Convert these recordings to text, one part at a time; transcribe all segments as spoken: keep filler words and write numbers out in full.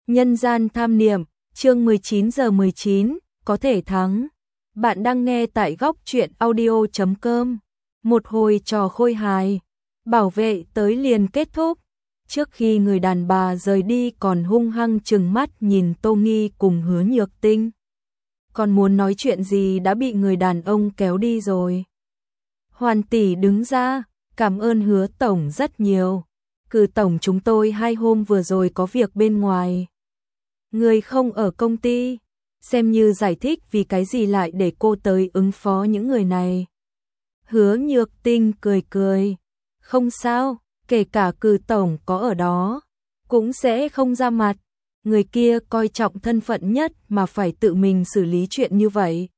Nhân gian tham niệm, chương mười chín giờ mười chín, có thể thắng. Bạn đang nghe tại góc truyện audio chấm com. Một hồi trò khôi hài, bảo vệ tới liền kết thúc. Trước khi người đàn bà rời đi còn hung hăng trừng mắt nhìn Tô Nghi cùng Hứa Nhược Tinh. Còn muốn nói chuyện gì đã bị người đàn ông kéo đi rồi. Hoàn tỷ đứng ra, cảm ơn Hứa tổng rất nhiều. Cử tổng chúng tôi hai hôm vừa rồi có việc bên ngoài. Người không ở công ty, xem như giải thích vì cái gì lại để cô tới ứng phó những người này. Hứa Nhược Tinh cười cười, không sao, kể cả cử tổng có ở đó, cũng sẽ không ra mặt. Người kia coi trọng thân phận nhất mà phải tự mình xử lý chuyện như vậy.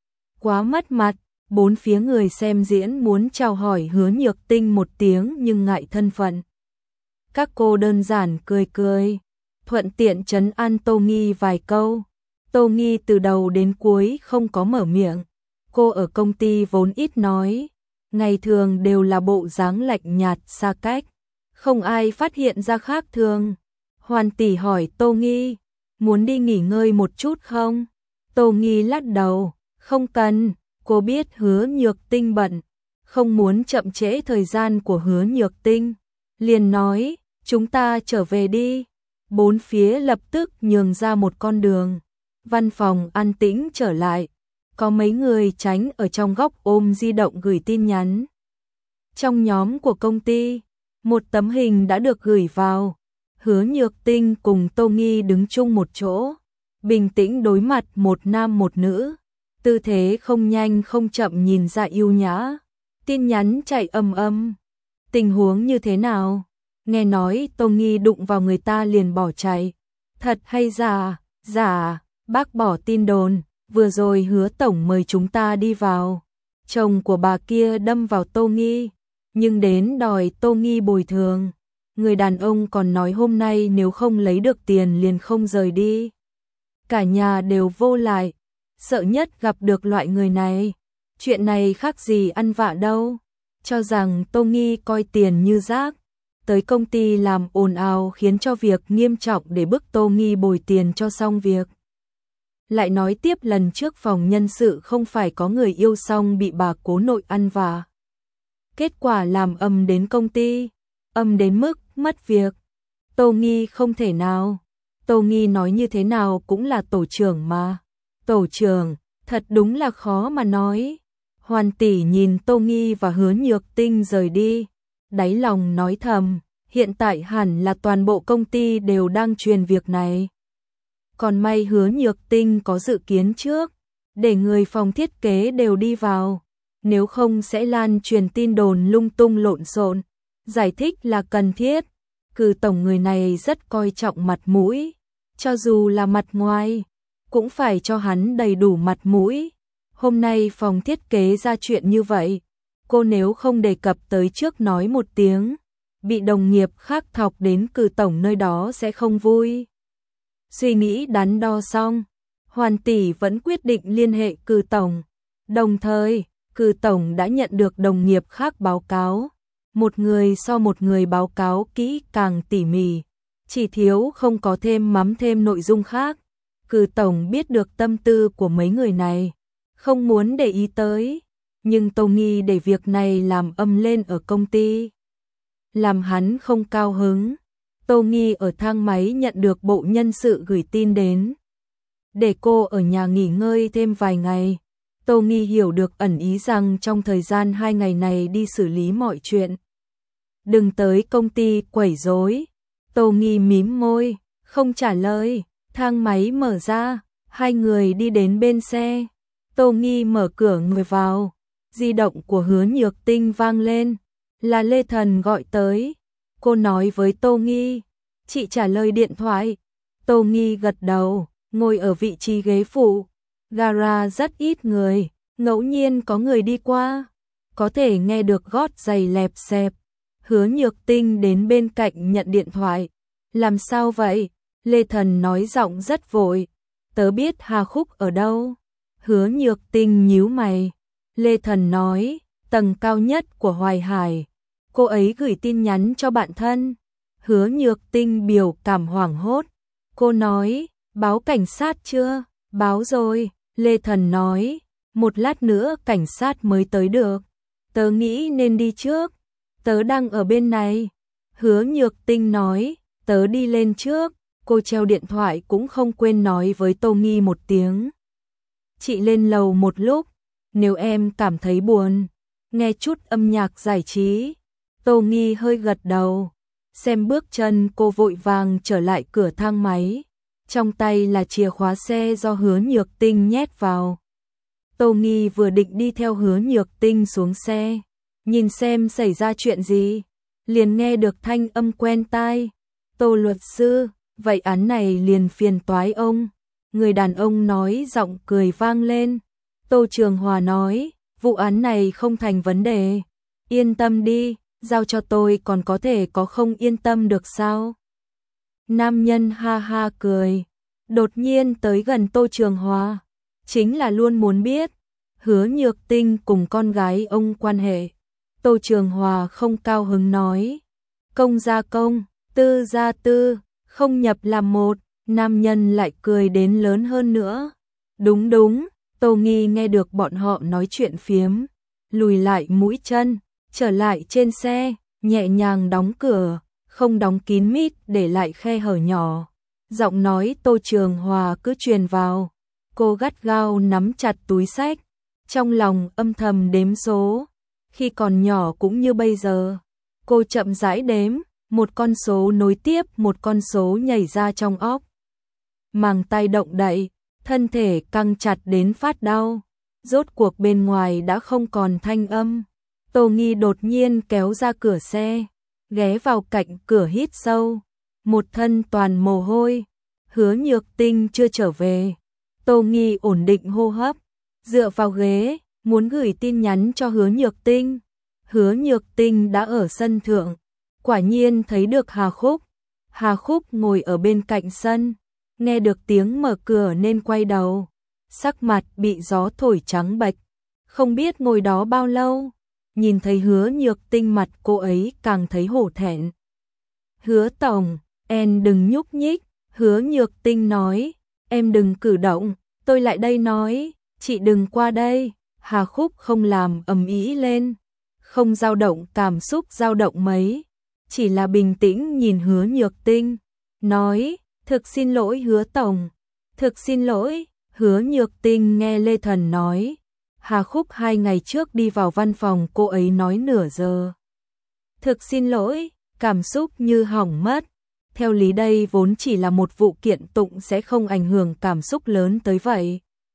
Quá mất mặt, bốn phía người xem diễn muốn chào hỏi Hứa Nhược Tinh một tiếng nhưng ngại thân phận. Các cô đơn giản cười cười, thuận tiện trấn an Tô Nghi vài câu. Tô Nghi từ đầu đến cuối không có mở miệng. Cô ở công ty vốn ít nói, ngày thường đều là bộ dáng lạnh nhạt xa cách, không ai phát hiện ra khác thường. Hoàn tỷ hỏi Tô Nghi, muốn đi nghỉ ngơi một chút không? Tô Nghi lắc đầu, không cần, cô biết Hứa Nhược Tinh bận, không muốn chậm trễ thời gian của Hứa Nhược Tinh, liền nói, chúng ta trở về đi. Bốn phía lập tức nhường ra một con đường, văn phòng an tĩnh trở lại, có mấy người tránh ở trong góc ôm di động gửi tin nhắn. Trong nhóm của công ty, một tấm hình đã được gửi vào, Hứa Nhược Tinh cùng Tô Nghi đứng chung một chỗ, bình tĩnh đối mặt một nam một nữ, tư thế không nhanh không chậm nhìn ra yêu nhã. Tin nhắn chạy ầm ầm, tình huống như thế nào? Nghe nói Tô Nghi đụng vào người ta liền bỏ chạy. Thật hay giả? Giả, bác bỏ tin đồn, vừa rồi Hứa tổng mời chúng ta đi vào. Chồng của bà kia đâm vào Tô Nghi, nhưng đến đòi Tô Nghi bồi thường. Người đàn ông còn nói hôm nay nếu không lấy được tiền liền không rời đi. Cả nhà đều vô lại, sợ nhất gặp được loại người này. Chuyện này khác gì ăn vạ đâu, cho rằng Tô Nghi coi tiền như rác. Tới công ty làm ồn ào khiến cho việc nghiêm trọng để bức Tô Nghi bồi tiền cho xong việc. Lại nói tiếp lần trước phòng nhân sự không phải có người yêu xong bị bà cố nội ăn vạ. Kết quả làm âm đến công ty, âm đến mức mất việc. Tô Nghi không thể nào, Tô Nghi nói như thế nào cũng là tổ trưởng mà. Tổ trưởng, thật đúng là khó mà nói. Hoàn tỷ nhìn Tô Nghi và Hứa Nhược Tinh rời đi, đáy lòng nói thầm, hiện tại hẳn là toàn bộ công ty đều đang truyền việc này. Còn may Hứa Nhược Tinh có dự kiến trước, để người phòng thiết kế đều đi vào, nếu không sẽ lan truyền tin đồn lung tung lộn xộn. Giải thích là cần thiết, cử tổng người này rất coi trọng mặt mũi, cho dù là mặt ngoài, cũng phải cho hắn đầy đủ mặt mũi. Hôm nay phòng thiết kế ra chuyện như vậy, cô nếu không đề cập tới trước nói một tiếng, bị đồng nghiệp khác thọc đến cử tổng nơi đó sẽ không vui. Suy nghĩ đắn đo xong, Hoàn tỷ vẫn quyết định liên hệ cử tổng. Đồng thời, cử tổng đã nhận được đồng nghiệp khác báo cáo. Một người so một người báo cáo kỹ càng tỉ mỉ, chỉ thiếu không có thêm mắm thêm nội dung khác. Cử tổng biết được tâm tư của mấy người này, không muốn để ý tới. Nhưng Tô Nghi để việc này làm âm lên ở công ty, làm hắn không cao hứng. Tô Nghi ở thang máy nhận được bộ nhân sự gửi tin đến, để cô ở nhà nghỉ ngơi thêm vài ngày. Tô Nghi hiểu được ẩn ý rằng trong thời gian hai ngày này đi xử lý mọi chuyện, đừng tới công ty quấy rối. Tô Nghi mím môi, không trả lời. Thang máy mở ra, hai người đi đến bên xe. Tô Nghi mở cửa ngồi vào. Di động của Hứa Nhược Tinh vang lên, là Lê Thần gọi tới. Cô nói với Tô Nghi, chị trả lời điện thoại. Tô Nghi gật đầu, ngồi ở vị trí ghế phụ. Gara rất ít người, ngẫu nhiên có người đi qua, có thể nghe được gót giày lẹp xẹp. Hứa Nhược Tinh đến bên cạnh nhận điện thoại. Làm sao vậy? Lê Thần nói giọng rất vội. Tớ biết Hà Khúc ở đâu. Hứa Nhược Tinh nhíu mày. Lê Thần nói, tầng cao nhất của Hoài Hải. Cô ấy gửi tin nhắn cho bạn thân. Hứa Nhược Tinh biểu cảm hoảng hốt. Cô nói, báo cảnh sát chưa? Báo rồi, Lê Thần nói, một lát nữa cảnh sát mới tới được. Tớ nghĩ nên đi trước, tớ đang ở bên này. Hứa Nhược Tinh nói, tớ đi lên trước. Cô treo điện thoại cũng không quên nói với Tô Nghi một tiếng. Chị lên lầu một lúc, nếu em cảm thấy buồn, nghe chút âm nhạc giải trí. Tô Nghi hơi gật đầu, xem bước chân cô vội vàng trở lại cửa thang máy. Trong tay là chìa khóa xe do Hứa Nhược Tinh nhét vào. Tô Nghi vừa định đi theo Hứa Nhược Tinh xuống xe, nhìn xem xảy ra chuyện gì, liền nghe được thanh âm quen tai. Tô luật sư, vậy án này liền phiền toái ông. Người đàn ông nói giọng cười vang lên. Tô Trường Hòa nói, vụ án này không thành vấn đề. Yên tâm đi, giao cho tôi còn có thể có không yên tâm được sao? Nam nhân ha ha cười, đột nhiên tới gần Tô Trường Hòa. Chính là luôn muốn biết Hứa Nhược Tinh cùng con gái ông quan hệ. Tô Trường Hòa không cao hứng nói, công gia công, tư gia tư, không nhập làm một. Nam nhân lại cười đến lớn hơn nữa. Đúng đúng, Tô Nghi nghe được bọn họ nói chuyện phiếm, lùi lại mũi chân, trở lại trên xe, nhẹ nhàng đóng cửa, không đóng kín mít để lại khe hở nhỏ. Giọng nói Tô Trường Hòa cứ truyền vào. Cô gắt gao nắm chặt túi xách, trong lòng âm thầm đếm số. Khi còn nhỏ cũng như bây giờ, cô chậm rãi đếm, một con số nối tiếp một con số nhảy ra trong óc. Màng tay động đậy, thân thể căng chặt đến phát đau. Rốt cuộc bên ngoài đã không còn thanh âm. Tô Nghi đột nhiên kéo ra cửa xe, ghé vào cạnh cửa hít sâu, một thân toàn mồ hôi. Hứa Nhược Tinh chưa trở về. Tô Nghi ổn định hô hấp, dựa vào ghế, muốn gửi tin nhắn cho Hứa Nhược Tinh. Hứa Nhược Tinh đã ở sân thượng, quả nhiên thấy được Hà Khúc. Hà Khúc ngồi ở bên cạnh sân, nghe được tiếng mở cửa nên quay đầu, sắc mặt bị gió thổi trắng bệch, không biết ngồi đó bao lâu. Nhìn thấy Hứa Nhược Tinh mặt cô ấy càng thấy hổ thẹn. Hứa tổng, em đừng nhúc nhích. Hứa Nhược Tinh nói, em đừng cử động, tôi lại đây nói, chị đừng qua đây. Hà Khúc không làm ầm ĩ lên, không dao động cảm xúc dao động mấy, chỉ là bình tĩnh nhìn Hứa Nhược Tinh, nói, thực xin lỗi Hứa tổng, thực xin lỗi. Hứa Nhược Tinh nghe Lê Thần nói, Hà Khúc hai ngày trước đi vào văn phòng cô ấy nói nửa giờ. Thực xin lỗi, cảm xúc như hỏng mất. Theo lý đây vốn chỉ là một vụ kiện tụng sẽ không ảnh hưởng cảm xúc lớn tới vậy.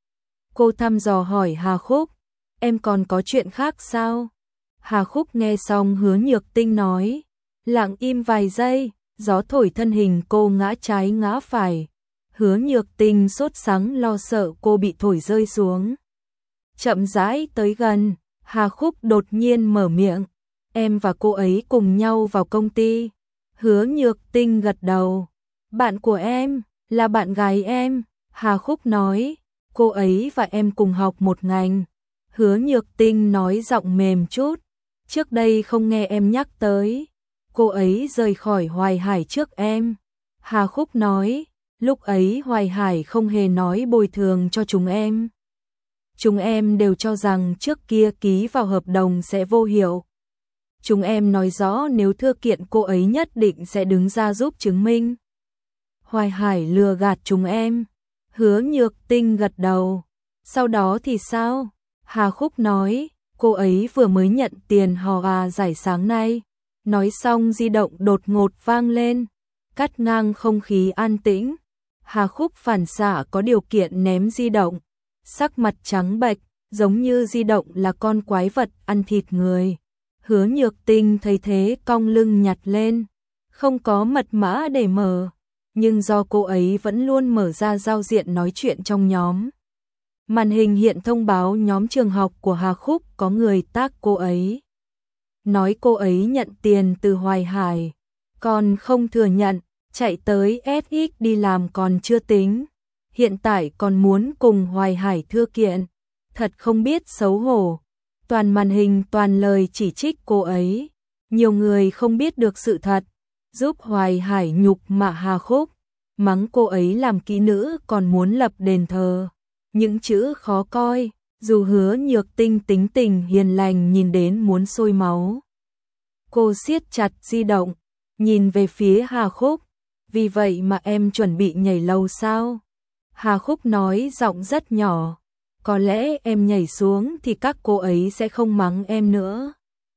Cô thăm dò hỏi Hà Khúc, em còn có chuyện khác sao? Hà Khúc nghe xong Hứa Nhược Tinh nói, lặng im vài giây, gió thổi thân hình cô ngã trái ngã phải. Hứa Nhược Tinh sốt sắng lo sợ cô bị thổi rơi xuống. Chậm rãi tới gần, Hà Khúc đột nhiên mở miệng, em và cô ấy cùng nhau vào công ty. Hứa Nhược Tinh gật đầu, bạn của em, là bạn gái em. Hà Khúc nói, cô ấy và em cùng học một ngành. Hứa Nhược Tinh nói giọng mềm chút, trước đây không nghe em nhắc tới, cô ấy rời khỏi Hoài Hải trước em. Hà Khúc nói, lúc ấy Hoài Hải không hề nói bồi thường cho chúng em. Chúng em đều cho rằng trước kia ký vào hợp đồng sẽ vô hiệu. Chúng em nói rõ nếu thư kiện cô ấy nhất định sẽ đứng ra giúp chứng minh. Hoài Hải lừa gạt chúng em. Hứa Nhược Tinh gật đầu. Sau đó thì sao? Hà Khúc nói, cô ấy vừa mới nhận tiền hò à giải sáng nay. Nói xong di động đột ngột vang lên, cắt ngang không khí an tĩnh. Hà Khúc phản xạ có điều kiện ném di động, sắc mặt trắng bệch, giống như di động là con quái vật ăn thịt người. Hứa Nhược Tinh thấy thế cong lưng nhặt lên, không có mật mã để mở, nhưng do cô ấy vẫn luôn mở ra giao diện nói chuyện trong nhóm. Màn hình hiện thông báo nhóm trường học của Hà Khúc có người tác cô ấy. Nói cô ấy nhận tiền từ Hoài Hải, còn không thừa nhận, chạy tới ét ích đi làm còn chưa tính. Hiện tại còn muốn cùng Hoài Hải thưa kiện, thật không biết xấu hổ. Toàn màn hình toàn lời chỉ trích cô ấy. Nhiều người không biết được sự thật, giúp Hoài Hải nhục mạ Hà Khúc. mắng cô ấy làm kỹ nữ còn muốn lập đền thờ. Những chữ khó coi, dù Hứa Nhược Tinh tính tình hiền lành nhìn đến muốn sôi máu. Cô siết chặt di động, nhìn về phía Hà Khúc, vì vậy mà em chuẩn bị nhảy lầu sao? Hà Khúc nói giọng rất nhỏ, có lẽ em nhảy xuống thì các cô ấy sẽ không mắng em nữa.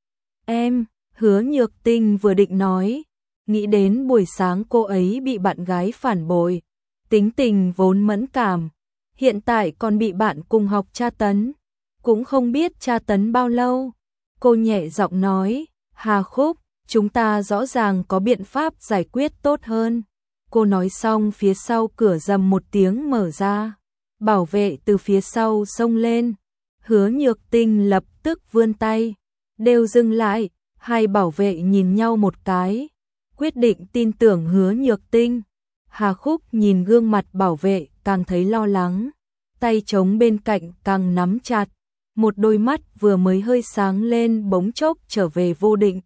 Em, Hứa Nhược Tinh vừa định nói, nghĩ đến buổi sáng cô ấy bị bạn gái phản bội, tính tình vốn mẫn cảm, hiện tại còn bị bạn cùng học tra tấn, cũng không biết tra tấn bao lâu. Cô nhẹ giọng nói, Hà Khúc, chúng ta rõ ràng có biện pháp giải quyết tốt hơn. Cô nói xong phía sau cửa rầm một tiếng mở ra, bảo vệ từ phía sau xông lên. Hứa Nhược Tinh lập tức vươn tay, đều dừng lại, hai bảo vệ nhìn nhau một cái, quyết định tin tưởng Hứa Nhược Tinh. Hà Khúc nhìn gương mặt bảo vệ càng thấy lo lắng, tay trống bên cạnh càng nắm chặt, một đôi mắt vừa mới hơi sáng lên bỗng chốc trở về vô định.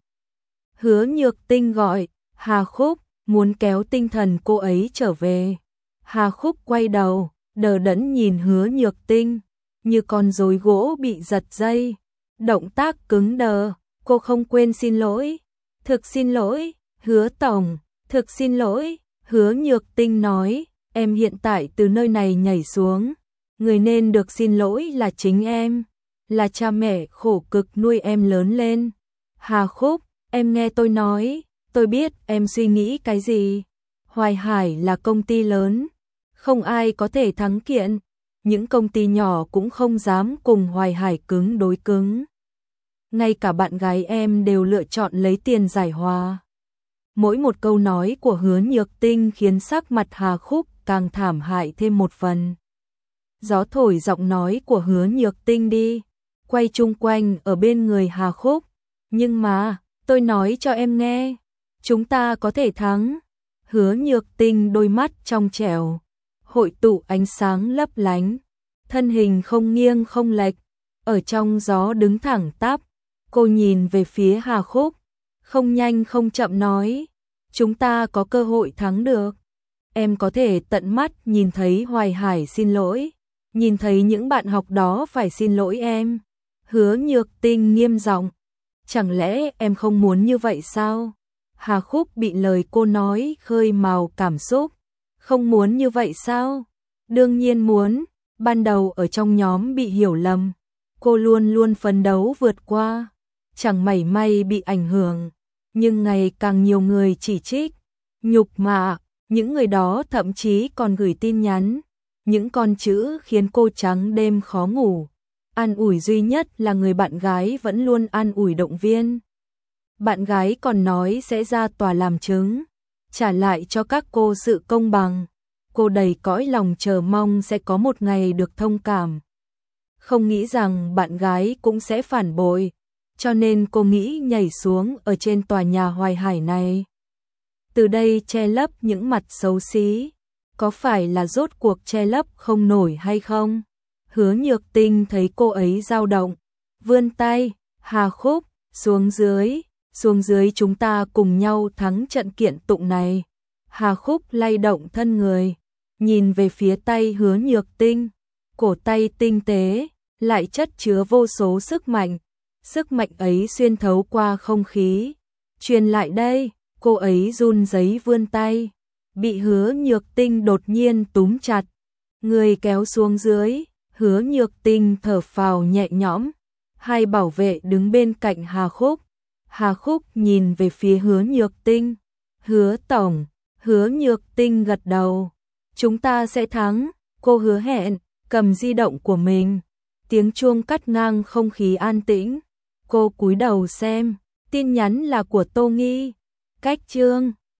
Hứa Nhược Tinh gọi, Hà Khúc, muốn kéo tinh thần cô ấy trở về. Hà Khúc quay đầu, đờ đẫn nhìn Hứa Nhược Tinh, như con rối gỗ bị giật dây, động tác cứng đờ. Cô không quên xin lỗi, thực xin lỗi, Hứa Tổng, thực xin lỗi. Hứa Nhược Tinh nói, em hiện tại từ nơi này nhảy xuống, người nên được xin lỗi là chính em, là cha mẹ khổ cực nuôi em lớn lên. Hà Khúc, em nghe tôi nói, tôi biết em suy nghĩ cái gì. Hoài Hải là công ty lớn, không ai có thể thắng kiện, những công ty nhỏ cũng không dám cùng Hoài Hải cứng đối cứng. Ngay cả bạn gái em đều lựa chọn lấy tiền giải hòa. Mỗi một câu nói của Hứa Nhược Tinh khiến sắc mặt Hà Khúc càng thảm hại thêm một phần. Gió thổi giọng nói của Hứa Nhược Tinh đi, quay chung quanh ở bên người Hà Khúc. Nhưng mà, tôi nói cho em nghe, chúng ta có thể thắng. Hứa Nhược Tinh đôi mắt trong trẻo, hội tụ ánh sáng lấp lánh, thân hình không nghiêng không lệch, ở trong gió đứng thẳng tắp. Cô nhìn về phía Hà Khúc, không nhanh không chậm nói, chúng ta có cơ hội thắng được. Em có thể tận mắt nhìn thấy Hoài Hải xin lỗi, nhìn thấy những bạn học đó phải xin lỗi em. Hứa Nhược Tinh nghiêm giọng, chẳng lẽ em không muốn như vậy sao? Hà Khúc bị lời cô nói khơi mào cảm xúc, không muốn như vậy sao? Đương nhiên muốn, ban đầu ở trong nhóm bị hiểu lầm, cô luôn luôn phấn đấu vượt qua, chẳng mảy may bị ảnh hưởng, nhưng ngày càng nhiều người chỉ trích, nhục mạ, những người đó thậm chí còn gửi tin nhắn, những con chữ khiến cô trắng đêm khó ngủ. An ủi duy nhất là người bạn gái vẫn luôn an ủi động viên. Bạn gái còn nói sẽ ra tòa làm chứng, trả lại cho các cô sự công bằng. Cô đầy cõi lòng chờ mong sẽ có một ngày được thông cảm. Không nghĩ rằng bạn gái cũng sẽ phản bội, cho nên cô nghĩ nhảy xuống ở trên tòa nhà Hoài Hải này. Từ đây che lấp những mặt xấu xí, có phải là rốt cuộc che lấp không nổi hay không? Hứa Nhược Tinh thấy cô ấy dao động, vươn tay, Hà Khúc, xuống dưới, xuống dưới chúng ta cùng nhau thắng trận kiện tụng này. Hà Khúc lay động thân người, nhìn về phía tay Hứa Nhược Tinh, cổ tay tinh tế, lại chất chứa vô số sức mạnh. Sức mạnh ấy xuyên thấu qua không khí, truyền lại đây, cô ấy run rẩy vươn tay, bị Hứa Nhược Tinh đột nhiên túm chặt, người kéo xuống dưới. Hứa Nhược Tinh thở phào nhẹ nhõm, hai bảo vệ đứng bên cạnh Hà Khúc. Hà Khúc nhìn về phía Hứa Nhược Tinh, Hứa Tổng. Hứa Nhược Tinh gật đầu, chúng ta sẽ thắng, cô hứa hẹn. Cầm di động của mình, tiếng chuông cắt ngang không khí an tĩnh. Cô cúi đầu xem, tin nhắn là của Tô Nghi. Cách chương